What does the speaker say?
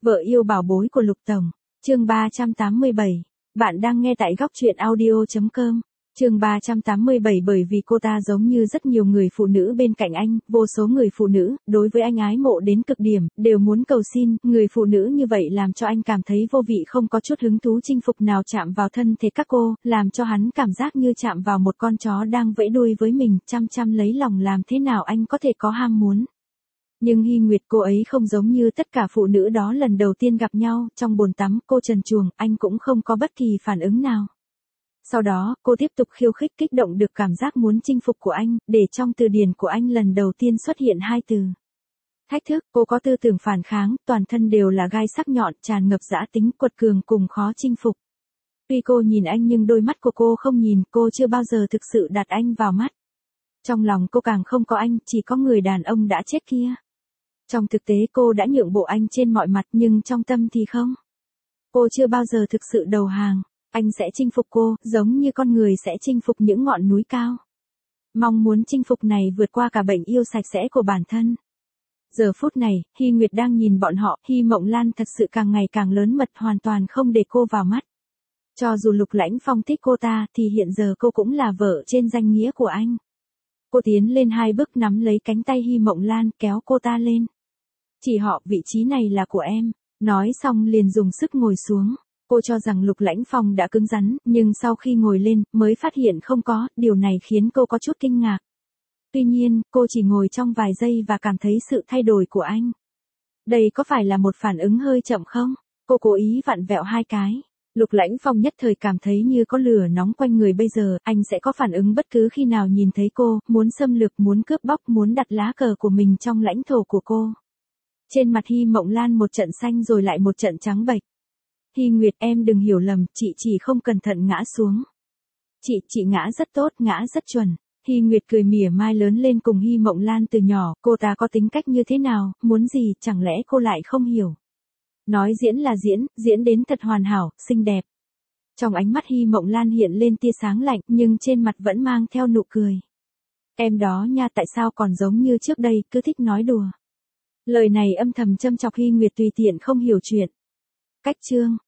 Vợ yêu bảo bối của Lục Tổng. Chương 387. Bạn đang nghe tại góc truyện audio.com. Chương 387. Bởi vì cô ta giống như rất nhiều người phụ nữ bên cạnh anh, vô số người phụ nữ, đối với anh ái mộ đến cực điểm, đều muốn cầu xin, người phụ nữ như vậy làm cho anh cảm thấy vô vị, không có chút hứng thú chinh phục nào chạm vào thân thể các cô, làm cho hắn cảm giác như chạm vào một con chó đang vẫy đuôi với mình, chăm chăm lấy lòng, làm thế nào anh có thể có ham muốn. Nhưng Hy Nguyệt, cô ấy không giống như tất cả phụ nữ đó lần đầu tiên gặp nhau, trong bồn tắm, cô trần truồng, anh cũng không có bất kỳ phản ứng nào. Sau đó, cô tiếp tục khiêu khích, kích động được cảm giác muốn chinh phục của anh, để trong từ điển của anh lần đầu tiên xuất hiện hai từ. Thách thức. Cô có tư tưởng phản kháng, toàn thân đều là gai sắc nhọn, tràn ngập dã tính, quật cường cùng khó chinh phục. Tuy cô nhìn anh nhưng đôi mắt của cô không nhìn, cô chưa bao giờ thực sự đặt anh vào mắt. Trong lòng cô càng không có anh, chỉ có người đàn ông đã chết kia. Trong thực tế cô đã nhượng bộ anh trên mọi mặt, nhưng trong tâm thì không. Cô chưa bao giờ thực sự đầu hàng. Anh sẽ chinh phục cô, giống như con người sẽ chinh phục những ngọn núi cao. Mong muốn chinh phục này vượt qua cả bệnh yêu sạch sẽ của bản thân. Giờ phút này, Hy Nguyệt đang nhìn bọn họ, Hy Mộng Lan thật sự càng ngày càng lớn mật, hoàn toàn không để cô vào mắt. Cho dù Lục Lãnh Phong thích cô ta, thì hiện giờ cô cũng là vợ trên danh nghĩa của anh. Cô tiến lên hai bước, nắm lấy cánh tay Hy Mộng Lan, kéo cô ta lên. Chị họ, vị trí này là của em. Nói xong liền dùng sức ngồi xuống. Cô cho rằng Lục Lãnh Phong đã cứng rắn, nhưng sau khi ngồi lên, mới phát hiện không có, điều này khiến cô có chút kinh ngạc. Tuy nhiên, cô chỉ ngồi trong vài giây và cảm thấy sự thay đổi của anh. Đây có phải là một phản ứng hơi chậm không? Cô cố ý vặn vẹo hai cái. Lục Lãnh Phong nhất thời cảm thấy như có lửa nóng quanh người, bây giờ, anh sẽ có phản ứng bất cứ khi nào nhìn thấy cô, muốn xâm lược, muốn cướp bóc, muốn đặt lá cờ của mình trong lãnh thổ của cô. Trên mặt Hy Mộng Lan một trận xanh rồi lại một trận trắng bệch. Hy Nguyệt, em đừng hiểu lầm, chị chỉ không cẩn thận ngã xuống. Chị ngã rất tốt, ngã rất chuẩn. Hy Nguyệt cười mỉa mai, lớn lên cùng Hy Mộng Lan từ nhỏ, cô ta có tính cách như thế nào, muốn gì, chẳng lẽ cô lại không hiểu. Nói diễn là diễn đến thật hoàn hảo, xinh đẹp. Trong ánh mắt Hy Mộng Lan hiện lên tia sáng lạnh, nhưng trên mặt vẫn mang theo nụ cười. Em đó nha, tại sao còn giống như trước đây, cứ thích nói đùa. Lời này âm thầm châm chọc Hy Nguyệt tùy tiện không hiểu chuyện. Cách chương.